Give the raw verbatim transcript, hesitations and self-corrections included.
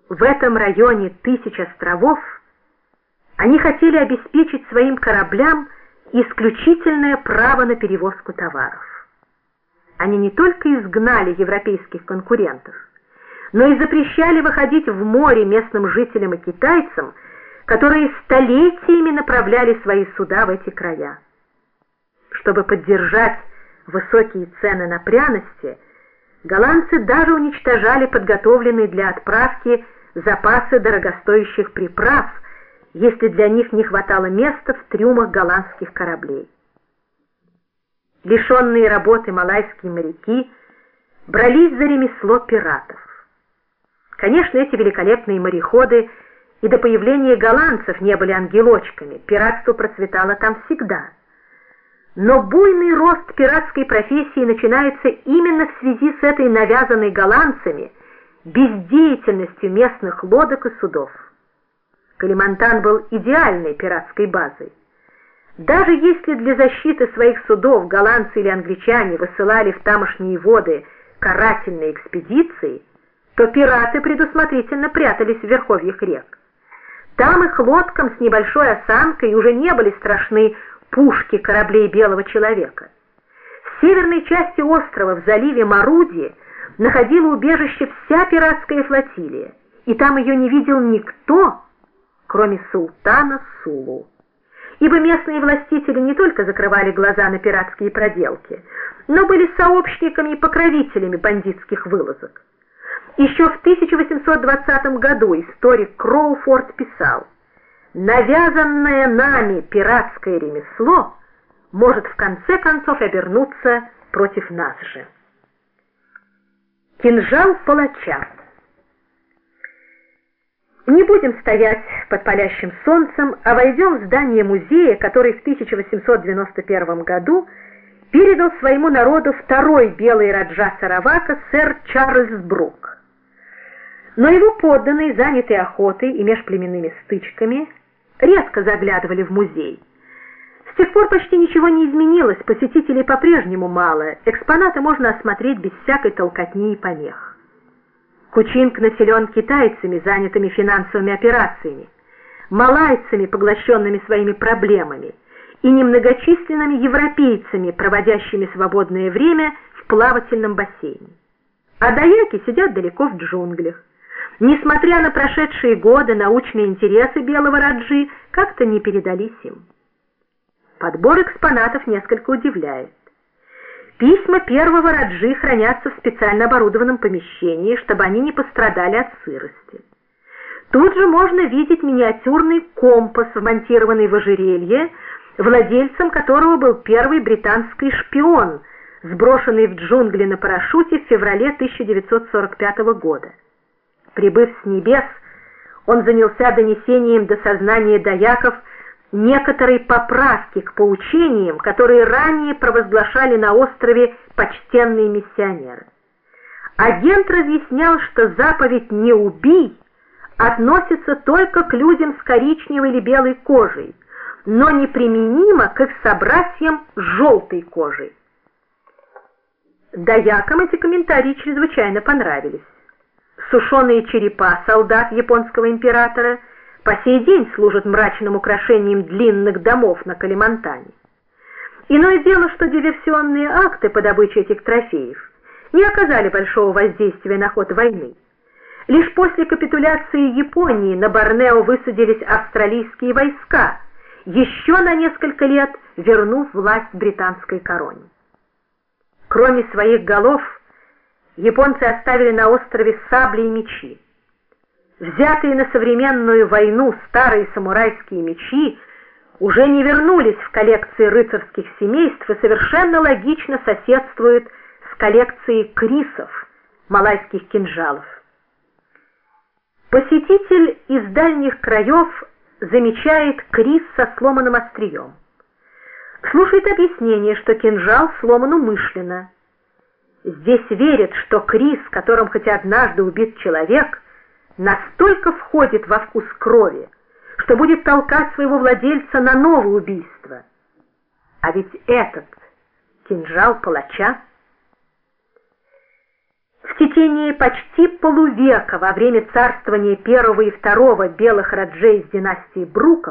В этом районе тысяч островов они хотели обеспечить своим кораблям исключительное право на перевозку товаров. Они не только изгнали европейских конкурентов, но и запрещали выходить в море местным жителям и китайцам, которые столетиями направляли свои суда в эти края. Чтобы поддержать высокие цены на пряности, голландцы даже уничтожали подготовленные для отправки запасы дорогостоящих приправ, если для них не хватало места в трюмах голландских кораблей. Лишенные работы малайские моряки брались за ремесло пиратов. Конечно, эти великолепные мореходы и до появления голландцев не были ангелочками, пиратство процветало там всегда. Но буйный рост пиратской профессии начинается именно в связи с этой навязанной голландцами бездеятельностью местных лодок и судов. Калимантан был идеальной пиратской базой. Даже если для защиты своих судов голландцы или англичане высылали в тамошние воды карательные экспедиции, то пираты предусмотрительно прятались в верховьях рек. Там их лодкам с небольшой осанкой уже не были страшны пушки кораблей белого человека. В северной части острова, в заливе Маруди, находила убежище вся пиратская флотилия, и там ее не видел никто, кроме султана Сулу. Ибо местные властители не только закрывали глаза на пиратские проделки, но были сообщниками и покровителями бандитских вылазок. Еще в тысяча восемьсот двадцатом году историк Кроуфорд писал: «Навязанное нами пиратское ремесло может в конце концов обернуться против нас же». Кинжал палача. Не будем стоять под палящим солнцем, а войдем в здание музея, который в тысяча восемьсот девяносто первом году передал своему народу второй белый раджа Саравака сэр Чарльз Брук. Но его подданные, занятые охотой и межплеменными стычками, редко заглядывали в музей. С тех пор почти ничего не изменилось, посетителей по-прежнему мало, экспонаты можно осмотреть без всякой толкотни и помех. Кучинг населен китайцами, занятыми финансовыми операциями, малайцами, поглощенными своими проблемами, и немногочисленными европейцами, проводящими свободное время в плавательном бассейне. А даяки сидят далеко в джунглях. Несмотря на прошедшие годы, научные интересы белого раджи как-то не передались им. Подбор экспонатов несколько удивляет. Письма первого раджи хранятся в специально оборудованном помещении, чтобы они не пострадали от сырости. Тут же можно видеть миниатюрный компас, вмонтированный в ожерелье, владельцем которого был первый британский шпион, сброшенный в джунгли на парашюте в феврале тысяча девятьсот сорок пятого года. Прибыв с небес, он занялся донесением до сознания даяков некоторой поправки к поучениям, которые ранее провозглашали на острове почтенные миссионеры. Агент разъяснял, что заповедь «не убий» относится только к людям с коричневой или белой кожей, но неприменима к их собратьям с желтой кожей. Даякам эти комментарии чрезвычайно понравились. Сушеные черепа солдат японского императора по сей день служат мрачным украшением длинных домов на Калимантане. Иное дело, что диверсионные акты по добыче этих трофеев не оказали большого воздействия на ход войны. Лишь после капитуляции Японии на Борнео высадились австралийские войска, еще на несколько лет вернув власть британской короне. Кроме своих голов, японцы оставили на острове сабли и мечи. Взятые на современную войну старые самурайские мечи уже не вернулись в коллекции рыцарских семейств и совершенно логично соседствуют с коллекцией крисов, малайских кинжалов. Посетитель из дальних краев замечает крис со сломанным острием. Слушает объяснение, что кинжал сломан умышленно. Здесь верят, что крис, которым хоть однажды убит человек, настолько входит во вкус крови, что будет толкать своего владельца на новое убийство. А ведь этот кинжал палача. В течение почти полувека во время царствования первого и второго белых раджей из династии Бруков